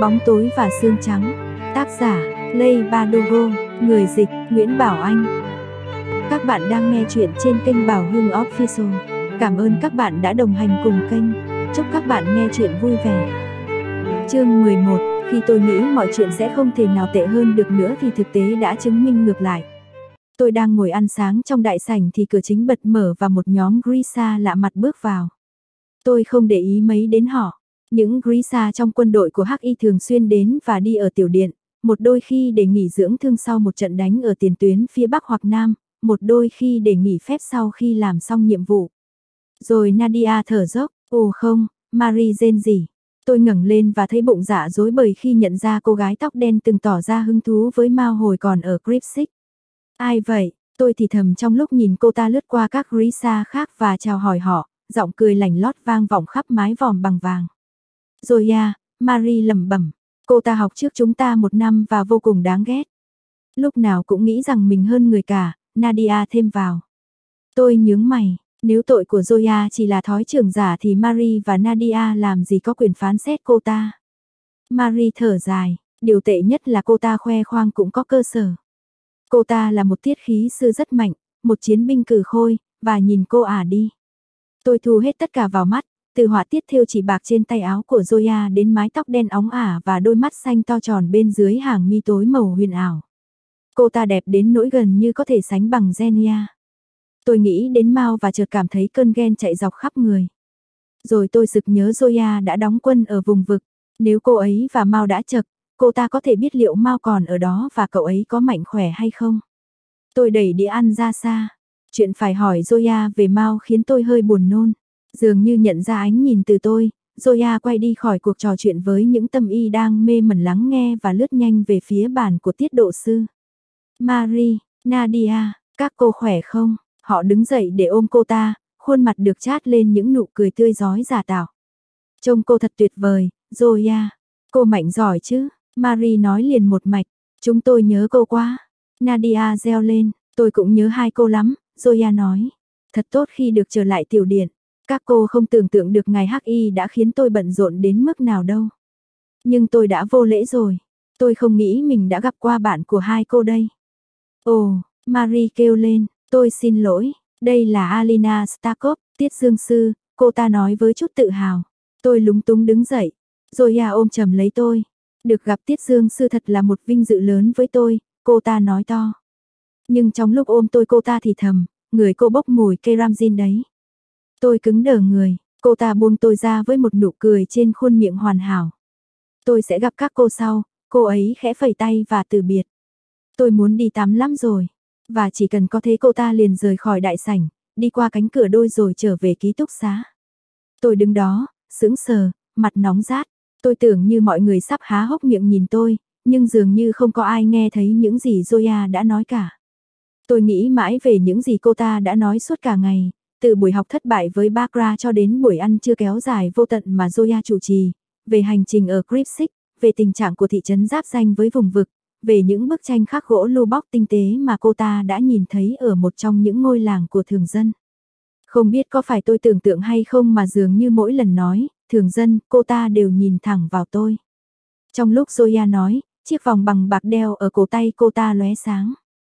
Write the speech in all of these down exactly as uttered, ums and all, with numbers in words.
Bóng tối và xương trắng. Tác giả: Lay Badogo. Người dịch: Nguyễn Bảo Anh. Các bạn đang nghe chuyện trên kênh Bảo Hưng Official. Cảm ơn các bạn đã đồng hành cùng kênh. Chúc các bạn nghe chuyện vui vẻ. Chương mười một. Khi tôi nghĩ mọi chuyện sẽ không thể nào tệ hơn được nữa thì thực tế đã chứng minh ngược lại. Tôi đang ngồi ăn sáng trong đại sảnh thì cửa chính bật mở và một nhóm Grisha lạ mặt bước vào. Tôi không để ý mấy đến họ. Những Grisha trong quân đội của Hắc Y thường xuyên đến và đi ở tiểu điện, một đôi khi để nghỉ dưỡng thương sau một trận đánh ở tiền tuyến phía Bắc hoặc Nam, một đôi khi để nghỉ phép sau khi làm xong nhiệm vụ. Rồi Nadia thở dốc, ồ không, Marie rên rỉ. Tôi ngẩng lên và thấy bụng dạ rối bời khi nhận ra cô gái tóc đen từng tỏ ra hứng thú với Mao hồi còn ở Gripsik. Ai vậy? Tôi thì thầm trong lúc nhìn cô ta lướt qua các Grisha khác và chào hỏi họ, giọng cười lảnh lót vang vọng khắp mái vòm bằng vàng. Zoya, Marie lẩm bẩm, cô ta học trước chúng ta một năm và vô cùng đáng ghét. Lúc nào cũng nghĩ rằng mình hơn người cả, Nadia thêm vào. Tôi nhướng mày, nếu tội của Zoya chỉ là thói trưởng giả thì Marie và Nadia làm gì có quyền phán xét cô ta. Marie thở dài, điều tệ nhất là cô ta khoe khoang cũng có cơ sở. Cô ta là một tiết khí sư rất mạnh, một chiến binh cừ khôi, và nhìn cô ả đi. Tôi thu hết tất cả vào mắt, từ họa tiết thêu chỉ bạc trên tay áo của Zoya đến mái tóc đen óng ả và đôi mắt xanh to tròn bên dưới hàng mi tối màu huyền ảo. Cô ta đẹp đến nỗi gần như có thể sánh bằng Zenia. Tôi nghĩ đến Mao và chợt cảm thấy cơn ghen chạy dọc khắp người. Rồi tôi sực nhớ Zoya đã đóng quân ở vùng vực. Nếu cô ấy và Mao đã chậc, cô ta có thể biết liệu Mao còn ở đó và cậu ấy có mạnh khỏe hay không. Tôi đẩy đĩa ăn ra xa. Chuyện phải hỏi Zoya về Mao khiến tôi hơi buồn nôn. Dường như nhận ra ánh nhìn từ tôi, Zoya quay đi khỏi cuộc trò chuyện với những tâm y đang mê mẩn lắng nghe và lướt nhanh về phía bàn của tiết độ sư. Marie, Nadia, các cô khỏe không? Họ đứng dậy để ôm cô ta, khuôn mặt được chát lên những nụ cười tươi rói giả tạo. Trông cô thật tuyệt vời, Zoya. Cô mạnh giỏi chứ? Marie nói liền một mạch. Chúng tôi nhớ cô quá. Nadia reo lên. Tôi cũng nhớ hai cô lắm, Zoya nói. Thật tốt khi được trở lại tiểu điện. Các cô không tưởng tượng được ngày Hắc Y đã khiến tôi bận rộn đến mức nào đâu. Nhưng tôi đã vô lễ rồi. Tôi không nghĩ mình đã gặp qua bạn của hai cô đây. Ồ, Marie kêu lên. Tôi xin lỗi. Đây là Alina Stakov, tiết dương sư, cô ta nói với chút tự hào. Tôi lúng túng đứng dậy. Zoya ôm chầm lấy tôi. Được gặp tiết dương sư thật là một vinh dự lớn với tôi, cô ta nói to. Nhưng trong lúc ôm tôi cô ta thì thầm, người cô bốc mùi keramzin đấy. Tôi cứng đờ người, cô ta buông tôi ra với một nụ cười trên khuôn miệng hoàn hảo. Tôi sẽ gặp các cô sau, cô ấy khẽ phẩy tay và từ biệt. Tôi muốn đi tắm lắm rồi, và chỉ cần có thế cô ta liền rời khỏi đại sảnh, đi qua cánh cửa đôi rồi trở về ký túc xá. Tôi đứng đó, sững sờ, mặt nóng rát, tôi tưởng như mọi người sắp há hốc miệng nhìn tôi, nhưng dường như không có ai nghe thấy những gì Zoya đã nói cả. Tôi nghĩ mãi về những gì cô ta đã nói suốt cả ngày. Từ buổi học thất bại với Bakra cho đến buổi ăn trưa kéo dài vô tận mà Zoya chủ trì, về hành trình ở Gripsik, về tình trạng của thị trấn giáp ranh với vùng vực, về những bức tranh khắc gỗ lưu bóc tinh tế mà cô ta đã nhìn thấy ở một trong những ngôi làng của thường dân. Không biết có phải tôi tưởng tượng hay không mà dường như mỗi lần nói, thường dân, cô ta đều nhìn thẳng vào tôi. Trong lúc Zoya nói, chiếc vòng bằng bạc đeo ở cổ tay cô ta lóe sáng.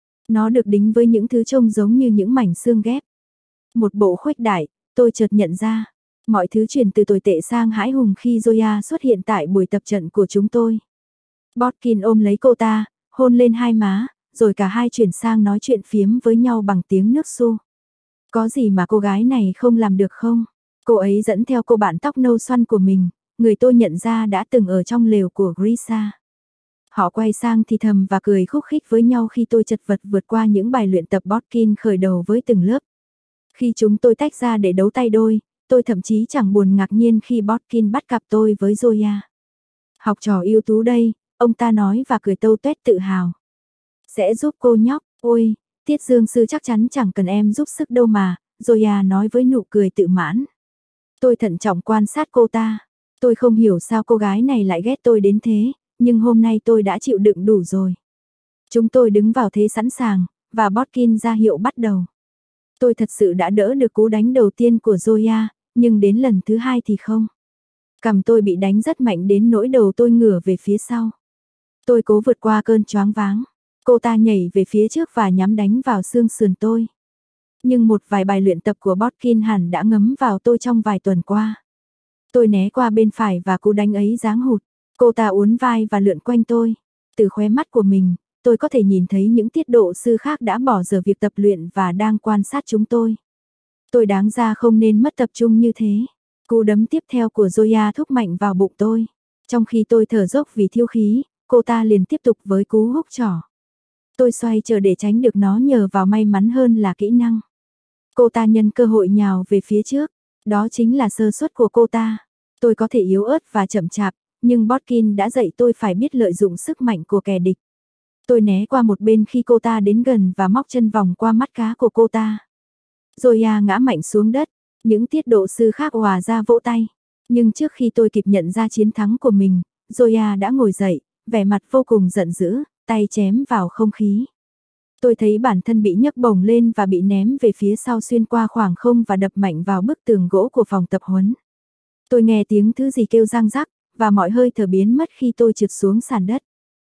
Nó được đính với những thứ trông giống như những mảnh xương ghép. Một bộ khuếch đại, tôi chợt nhận ra, mọi thứ chuyển từ tồi tệ sang hãi hùng khi Zoya xuất hiện tại buổi tập trận của chúng tôi. Botkin ôm lấy cô ta, hôn lên hai má, rồi cả hai chuyển sang nói chuyện phiếm với nhau bằng tiếng nước Su. Có gì mà cô gái này không làm được không? Cô ấy dẫn theo cô bạn tóc nâu xoăn của mình, người tôi nhận ra đã từng ở trong lều của Grisha. Họ quay sang thì thầm và cười khúc khích với nhau khi tôi chật vật vượt qua những bài luyện tập Botkin khởi đầu với từng lớp. Khi chúng tôi tách ra để đấu tay đôi, tôi thậm chí chẳng buồn ngạc nhiên khi Botkin bắt cặp tôi với Zoya. Học trò ưu tú đây, ông ta nói và cười tâu tuét tự hào. Sẽ giúp cô nhóc, ôi, tiết dương sư chắc chắn chẳng cần em giúp sức đâu mà, Zoya nói với nụ cười tự mãn. Tôi thận trọng quan sát cô ta. Tôi không hiểu sao cô gái này lại ghét tôi đến thế, nhưng hôm nay tôi đã chịu đựng đủ rồi. Chúng tôi đứng vào thế sẵn sàng, và Botkin ra hiệu bắt đầu. Tôi thật sự đã đỡ được cú đánh đầu tiên của Zoya, nhưng đến lần thứ hai thì không. Cằm tôi bị đánh rất mạnh đến nỗi đầu tôi ngửa về phía sau. Tôi cố vượt qua cơn choáng váng. Cô ta nhảy về phía trước và nhắm đánh vào xương sườn tôi. Nhưng một vài bài luyện tập của Botkin hẳn đã ngấm vào tôi trong vài tuần qua. Tôi né qua bên phải và cú đánh ấy giáng hụt. Cô ta uốn vai và lượn quanh tôi. Từ khóe mắt của mình, tôi có thể nhìn thấy những tiết độ sư khác đã bỏ giờ việc tập luyện và đang quan sát chúng tôi. Tôi đáng ra không nên mất tập trung như thế. Cú đấm tiếp theo của Zoya thúc mạnh vào bụng tôi. Trong khi tôi thở dốc vì thiếu khí, cô ta liền tiếp tục với cú húc trỏ. Tôi xoay chờ để tránh được nó nhờ vào may mắn hơn là kỹ năng. Cô ta nhân cơ hội nhào về phía trước. Đó chính là sơ suất của cô ta. Tôi có thể yếu ớt và chậm chạp, nhưng Botkin đã dạy tôi phải biết lợi dụng sức mạnh của kẻ địch. Tôi né qua một bên khi cô ta đến gần và móc chân vòng qua mắt cá của cô ta. Zoya ngã mạnh xuống đất, những tiết độ sư khác òa ra vỗ tay. Nhưng trước khi tôi kịp nhận ra chiến thắng của mình, Zoya đã ngồi dậy, vẻ mặt vô cùng giận dữ, tay chém vào không khí. Tôi thấy bản thân bị nhấc bổng lên và bị ném về phía sau xuyên qua khoảng không và đập mạnh vào bức tường gỗ của phòng tập huấn. Tôi nghe tiếng thứ gì kêu răng rắc, và mọi hơi thở biến mất khi tôi trượt xuống sàn đất.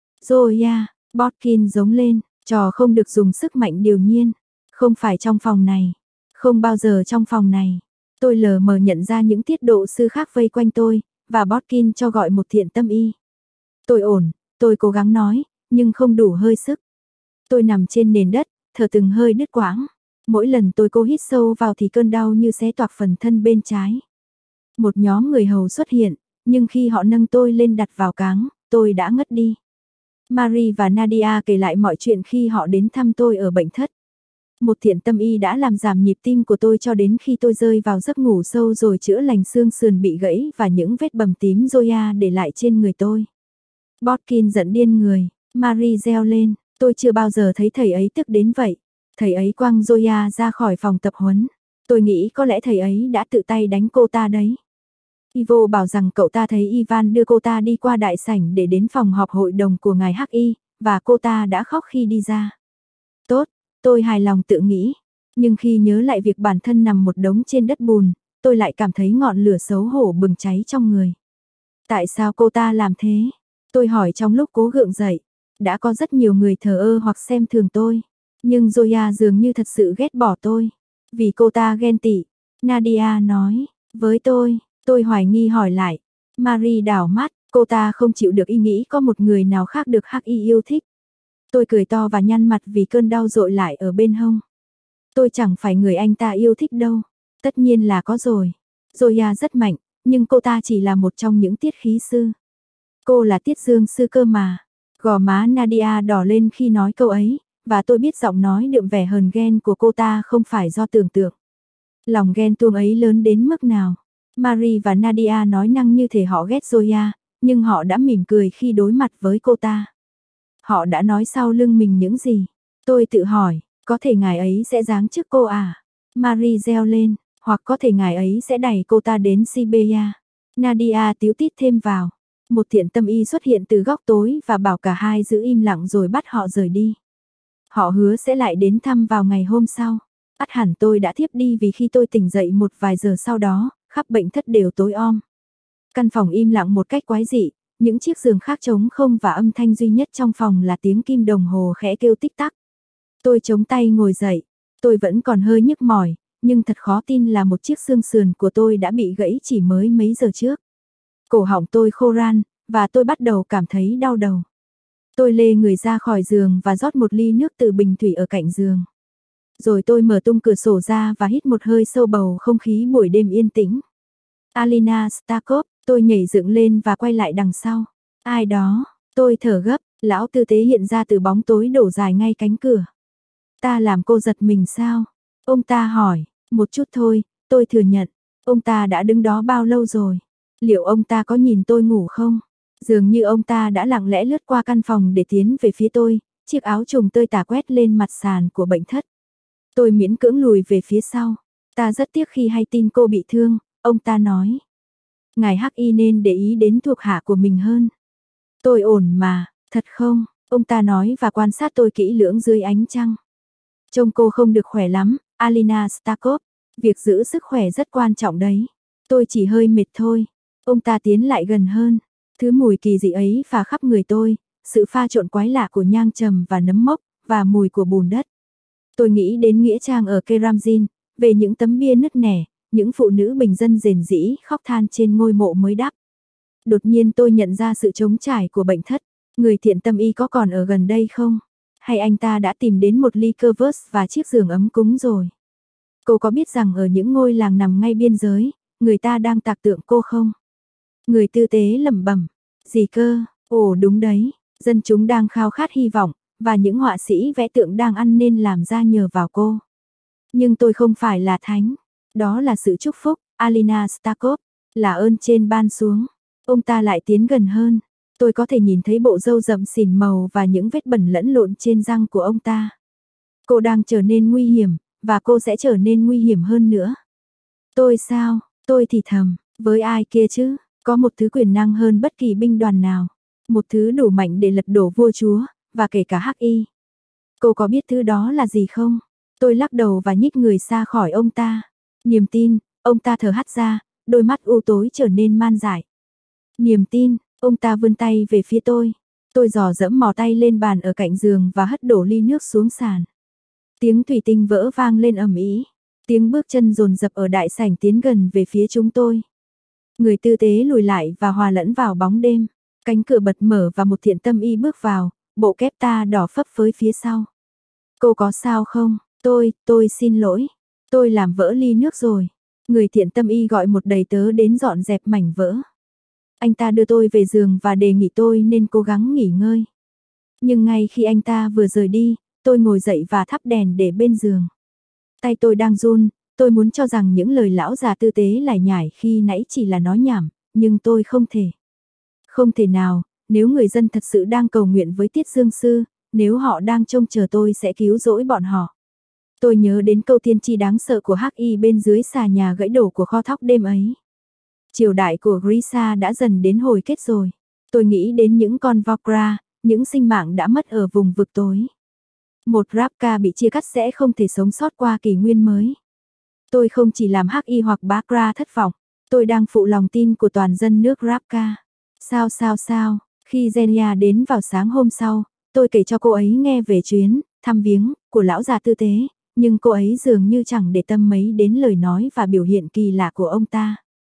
Zoya, Botkin giống lên, trò không được dùng sức mạnh điều nhiên. Không phải trong phòng này. Không bao giờ trong phòng này. Tôi lờ mờ nhận ra những tiết độ sư khác vây quanh tôi, và Botkin cho gọi một thiện tâm y. Tôi ổn, tôi cố gắng nói, nhưng không đủ hơi sức. Tôi nằm trên nền đất, thở từng hơi đứt quãng. Mỗi lần tôi cố hít sâu vào thì cơn đau như xé toạc phần thân bên trái. Một nhóm người hầu xuất hiện, nhưng khi họ nâng tôi lên đặt vào cáng, tôi đã ngất đi. Marie và Nadia kể lại mọi chuyện khi họ đến thăm tôi ở bệnh thất. Một thiện tâm y đã làm giảm nhịp tim của tôi cho đến khi tôi rơi vào giấc ngủ sâu rồi chữa lành xương sườn bị gãy và những vết bầm tím Zoya để lại trên người tôi. Botkin giận điên người, Marie reo lên, tôi chưa bao giờ thấy thầy ấy tức đến vậy. Thầy ấy quăng Zoya ra khỏi phòng tập huấn. Tôi nghĩ có lẽ thầy ấy đã tự tay đánh cô ta đấy. Ivo bảo rằng cậu ta thấy Ivan đưa cô ta đi qua đại sảnh để đến phòng họp hội đồng của ngài hắc y, và cô ta đã khóc khi đi ra. Tốt, tôi hài lòng tự nghĩ. Nhưng khi nhớ lại việc bản thân nằm một đống trên đất bùn, tôi lại cảm thấy ngọn lửa xấu hổ bừng cháy trong người. Tại sao cô ta làm thế? Tôi hỏi trong lúc cố gượng dậy. Đã có rất nhiều người thờ ơ hoặc xem thường tôi. Nhưng Zoya dường như thật sự ghét bỏ tôi. Vì cô ta ghen tị. Nadia nói. Với tôi, tôi hoài nghi hỏi lại. Marie đảo mắt, cô ta không chịu được ý nghĩ có một người nào khác được hắc y yêu thích. Tôi cười to và nhăn mặt vì cơn đau dội lại ở bên hông. Tôi chẳng phải người anh ta yêu thích đâu. Tất nhiên là có rồi. Zoya rất mạnh, nhưng cô ta chỉ là một trong những tiết khí sư. Cô là tiết dương sư cơ mà. Gò má Nadia đỏ lên khi nói câu ấy, và tôi biết giọng nói đượm vẻ hờn ghen của cô ta không phải do tưởng tượng. Lòng ghen tuông ấy lớn đến mức nào. Marie và Nadia nói năng như thể họ ghét Zoya, nhưng họ đã mỉm cười khi đối mặt với cô ta. Họ đã nói sau lưng mình những gì? Tôi tự hỏi, có thể ngài ấy sẽ giáng chức cô à? Marie reo lên, hoặc có thể ngài ấy sẽ đẩy cô ta đến Siberia. Nadia tíu tít thêm vào. Một thiện tâm y xuất hiện từ góc tối và bảo cả hai giữ im lặng rồi bắt họ rời đi. Họ hứa sẽ lại đến thăm vào ngày hôm sau. Ắt hẳn tôi đã thiếp đi vì khi tôi tỉnh dậy một vài giờ sau đó, khắp bệnh thất đều tối om. Căn phòng im lặng một cách quái dị, những chiếc giường khác trống không và âm thanh duy nhất trong phòng là tiếng kim đồng hồ khẽ kêu tích tắc. Tôi chống tay ngồi dậy, tôi vẫn còn hơi nhức mỏi, nhưng thật khó tin là một chiếc xương sườn của tôi đã bị gãy chỉ mới mấy giờ trước. Cổ họng tôi khô ran, và tôi bắt đầu cảm thấy đau đầu. Tôi lê người ra khỏi giường và rót một ly nước từ bình thủy ở cạnh giường. Rồi tôi mở tung cửa sổ ra và hít một hơi sâu bầu không khí buổi đêm yên tĩnh. Alina Stakov, tôi nhảy dựng lên và quay lại đằng sau. Ai đó, tôi thở gấp, lão tư tế hiện ra từ bóng tối đổ dài ngay cánh cửa. Ta làm cô giật mình sao? Ông ta hỏi, một chút thôi, tôi thừa nhận. Ông ta đã đứng đó bao lâu rồi? Liệu ông ta có nhìn tôi ngủ không? Dường như ông ta đã lặng lẽ lướt qua căn phòng để tiến về phía tôi, chiếc áo trùng tơi tả quét lên mặt sàn của bệnh thất. Tôi miễn cưỡng lùi về phía sau. Ta rất tiếc khi hay tin cô bị thương, ông ta nói. Ngài hắc y nên để ý đến thuộc hạ của mình hơn. Tôi ổn mà, thật không? Ông ta nói và quan sát tôi kỹ lưỡng dưới ánh trăng. Trông cô không được khỏe lắm, Alina Stakov. Việc giữ sức khỏe rất quan trọng đấy. Tôi chỉ hơi mệt thôi. Ông ta tiến lại gần hơn. Thứ mùi kỳ dị ấy phả khắp người tôi, sự pha trộn quái lạ của nhang trầm và nấm mốc, và mùi của bùn đất. Tôi nghĩ đến nghĩa trang ở Keramzin, về những tấm bia nứt nẻ, những phụ nữ bình dân rền rĩ khóc than trên ngôi mộ mới đắp. Đột nhiên tôi nhận ra sự trống trải của bệnh thất. Người thiện tâm y có còn ở gần đây không? Hay anh ta đã tìm đến một ly Kvass và chiếc giường ấm cúng rồi? Cô có biết rằng ở những ngôi làng nằm ngay biên giới, người ta đang tạc tượng cô không? Người tư tế lẩm bẩm. Gì cơ? Ồ đúng đấy, dân chúng đang khao khát hy vọng, và những họa sĩ vẽ tượng đang ăn nên làm ra nhờ vào cô. Nhưng tôi không phải là thánh. Đó là sự chúc phúc, Alina Stakov, là ơn trên ban xuống. Ông ta lại tiến gần hơn. Tôi có thể nhìn thấy bộ râu rậm xỉn màu và những vết bẩn lẫn lộn trên răng của ông ta. Cô đang trở nên nguy hiểm, và cô sẽ trở nên nguy hiểm hơn nữa. Tôi sao? Tôi thì thầm, với ai kia chứ? Có một thứ quyền năng hơn bất kỳ binh đoàn nào. Một thứ đủ mạnh để lật đổ vua chúa, và kể cả Hắc Y. Cô có biết thứ đó là gì không? Tôi lắc đầu và nhích người xa khỏi ông ta. Niềm tin, ông ta thở hắt ra, đôi mắt u tối trở nên man dại. Niềm tin, ông ta vươn tay về phía tôi. Tôi dò dẫm mò tay lên bàn ở cạnh giường và hất đổ ly nước xuống sàn. Tiếng thủy tinh vỡ vang lên ầm ĩ. Tiếng bước chân dồn dập ở đại sảnh tiến gần về phía chúng tôi. Người tư tế lùi lại và hòa lẫn vào bóng đêm. Cánh cửa bật mở và một thiện tâm y bước vào, bộ kép ta đỏ phấp phới phía sau. Cô có sao không? Tôi, tôi xin lỗi. Tôi làm vỡ ly nước rồi. Người thiện tâm y gọi một đầy tớ đến dọn dẹp mảnh vỡ. Anh ta đưa tôi về giường và đề nghị tôi nên cố gắng nghỉ ngơi. Nhưng ngay khi anh ta vừa rời đi, tôi ngồi dậy và thắp đèn để bên giường. Tay tôi đang run, tôi muốn cho rằng những lời lão già tư tế lải nhải khi nãy chỉ là nói nhảm, nhưng tôi không thể. Không thể nào, nếu người dân thật sự đang cầu nguyện với Tiết Dương Sư, nếu họ đang trông chờ tôi sẽ cứu rỗi bọn họ. Tôi nhớ đến câu tiên tri đáng sợ của Hắc Y bên dưới xà nhà gãy đổ của kho thóc đêm ấy. Triều đại của Grisha đã dần đến hồi kết rồi. Tôi nghĩ đến những con Vokra, những sinh mạng đã mất ở vùng vực tối. Một Ravka bị chia cắt sẽ không thể sống sót qua kỷ nguyên mới. Tôi không chỉ làm Hắc Y hoặc Bakra thất vọng, tôi đang phụ lòng tin của toàn dân nước Ravka. Sao sao sao, khi Zenia đến vào sáng hôm sau, tôi kể cho cô ấy nghe về chuyến thăm viếng của lão già tư tế, nhưng cô ấy dường như chẳng để tâm mấy đến lời nói và biểu hiện kỳ lạ của ông ta.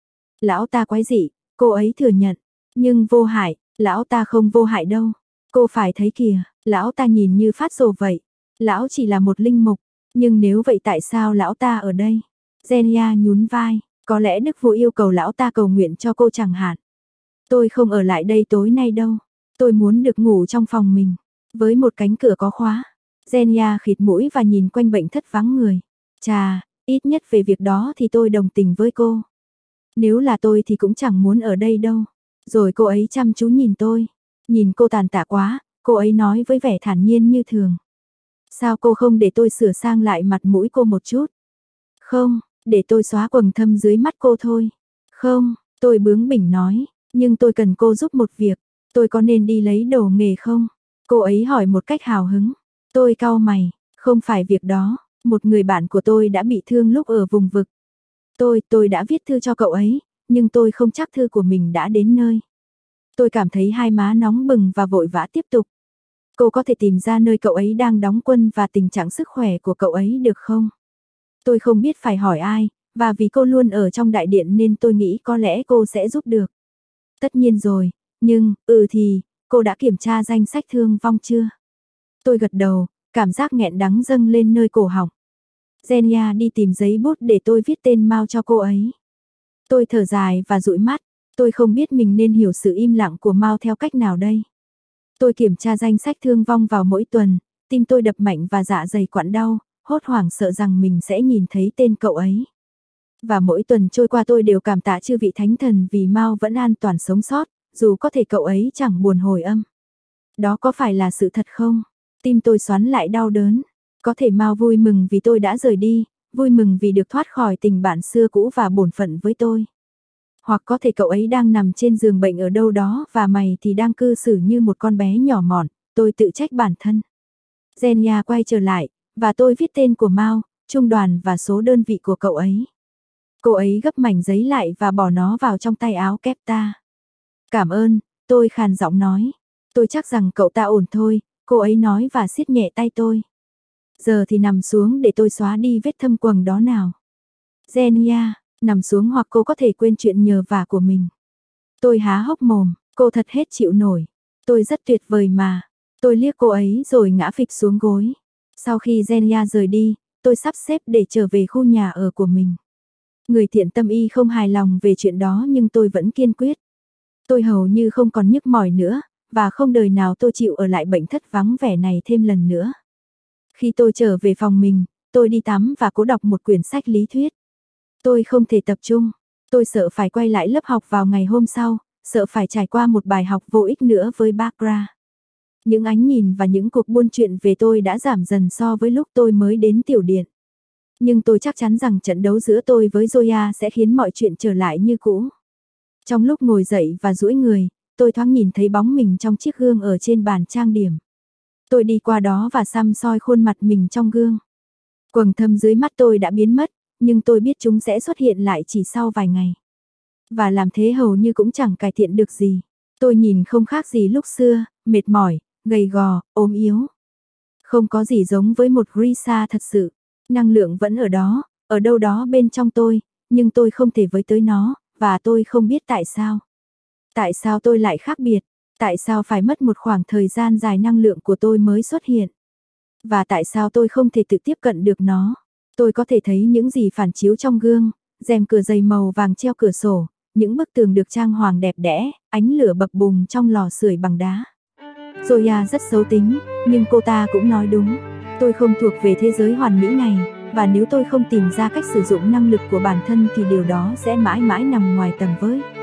Lão ta quái dị, cô ấy thừa nhận, nhưng vô hại, lão ta không vô hại đâu. Cô phải thấy kìa, lão ta nhìn như phát rồ vậy. Lão chỉ là một linh mục, nhưng nếu vậy tại sao lão ta ở đây? Zenia nhún vai, có lẽ đức vua yêu cầu lão ta cầu nguyện cho cô chẳng hạn. Tôi không ở lại đây tối nay đâu. Tôi muốn được ngủ trong phòng mình, với một cánh cửa có khóa. Zenia khịt mũi và nhìn quanh bệnh thất vắng người. Chà, ít nhất về việc đó thì tôi đồng tình với cô. Nếu là tôi thì cũng chẳng muốn ở đây đâu. Rồi cô ấy chăm chú nhìn tôi. Nhìn cô tàn tạ quá, cô ấy nói với vẻ thản nhiên như thường. Sao cô không để tôi sửa sang lại mặt mũi cô một chút? Không, để tôi xóa quầng thâm dưới mắt cô thôi. Không, tôi bướng bỉnh nói, nhưng tôi cần cô giúp một việc. Tôi có nên đi lấy đồ nghề không? Cô ấy hỏi một cách hào hứng. Tôi cau mày, không phải việc đó. Một người bạn của tôi đã bị thương lúc ở vùng vực. Tôi, tôi đã viết thư cho cậu ấy, nhưng tôi không chắc thư của mình đã đến nơi. Tôi cảm thấy hai má nóng bừng và vội vã tiếp tục. Cô có thể tìm ra nơi cậu ấy đang đóng quân và tình trạng sức khỏe của cậu ấy được không? Tôi không biết phải hỏi ai, và vì cô luôn ở trong đại điện nên tôi nghĩ có lẽ cô sẽ giúp được. Tất nhiên rồi, nhưng, ừ thì, cô đã kiểm tra danh sách thương vong chưa? Tôi gật đầu, cảm giác nghẹn đắng dâng lên nơi cổ họng. Zenia đi tìm giấy bút để tôi viết tên Mao cho cô ấy. Tôi thở dài và dụi mắt, tôi không biết mình nên hiểu sự im lặng của Mao theo cách nào đây. Tôi kiểm tra danh sách thương vong vào mỗi tuần, tim tôi đập mạnh và dạ dày quặn đau, hốt hoảng sợ rằng mình sẽ nhìn thấy tên cậu ấy. Và mỗi tuần trôi qua tôi đều cảm tạ chư vị thánh thần vì Mao vẫn an toàn sống sót, dù có thể cậu ấy chẳng buồn hồi âm. Đó có phải là sự thật không? Tim tôi xoắn lại đau đớn. Có thể Mao vui mừng vì tôi đã rời đi, vui mừng vì được thoát khỏi tình bạn xưa cũ và bổn phận với tôi. Hoặc có thể cậu ấy đang nằm trên giường bệnh ở đâu đó và mày thì đang cư xử như một con bé nhỏ mọn, tôi tự trách bản thân. Zenia quay trở lại, và tôi viết tên của Mao, trung đoàn và số đơn vị của cậu ấy. Cô ấy gấp mảnh giấy lại và bỏ nó vào trong tay áo kép ta. Cảm ơn, tôi khàn giọng nói. Tôi chắc rằng cậu ta ổn thôi, cô ấy nói và siết nhẹ tay tôi. Giờ thì nằm xuống để tôi xóa đi vết thâm quầng đó nào. Zenia, nằm xuống hoặc cô có thể quên chuyện nhờ vả của mình. Tôi há hốc mồm, cô thật hết chịu nổi. Tôi rất tuyệt vời mà. Tôi liếc cô ấy rồi ngã phịch xuống gối. Sau khi Zenia rời đi, tôi sắp xếp để trở về khu nhà ở của mình. Người thiện tâm y không hài lòng về chuyện đó nhưng tôi vẫn kiên quyết. Tôi hầu như không còn nhức mỏi nữa, và không đời nào tôi chịu ở lại bệnh thất vắng vẻ này thêm lần nữa. Khi tôi trở về phòng mình, tôi đi tắm và cố đọc một quyển sách lý thuyết. Tôi không thể tập trung, tôi sợ phải quay lại lớp học vào ngày hôm sau, sợ phải trải qua một bài học vô ích nữa với Barbara. Những ánh nhìn và những cuộc buôn chuyện về tôi đã giảm dần so với lúc tôi mới đến tiểu điện. Nhưng tôi chắc chắn rằng trận đấu giữa tôi với Zoya sẽ khiến mọi chuyện trở lại như cũ. Trong lúc ngồi dậy và duỗi người, tôi thoáng nhìn thấy bóng mình trong chiếc gương ở trên bàn trang điểm. Tôi đi qua đó và săm soi khuôn mặt mình trong gương. Quầng thâm dưới mắt tôi đã biến mất, nhưng tôi biết chúng sẽ xuất hiện lại chỉ sau vài ngày. Và làm thế hầu như cũng chẳng cải thiện được gì. Tôi nhìn không khác gì lúc xưa, mệt mỏi, gầy gò, ốm yếu. Không có gì giống với một Grisa thật sự. Năng lượng vẫn ở đó, ở đâu đó bên trong tôi, nhưng tôi không thể với tới nó, và tôi không biết tại sao. Tại sao tôi lại khác biệt? Tại sao phải mất một khoảng thời gian dài năng lượng của tôi mới xuất hiện? Và tại sao tôi không thể tự tiếp cận được nó? Tôi có thể thấy những gì phản chiếu trong gương, rèm cửa dày màu vàng treo cửa sổ, những bức tường được trang hoàng đẹp đẽ, ánh lửa bập bùng trong lò sưởi bằng đá. Zoya rất xấu tính, nhưng cô ta cũng nói đúng. Tôi không thuộc về thế giới hoàn mỹ này, và nếu tôi không tìm ra cách sử dụng năng lực của bản thân thì điều đó sẽ mãi mãi nằm ngoài tầm với.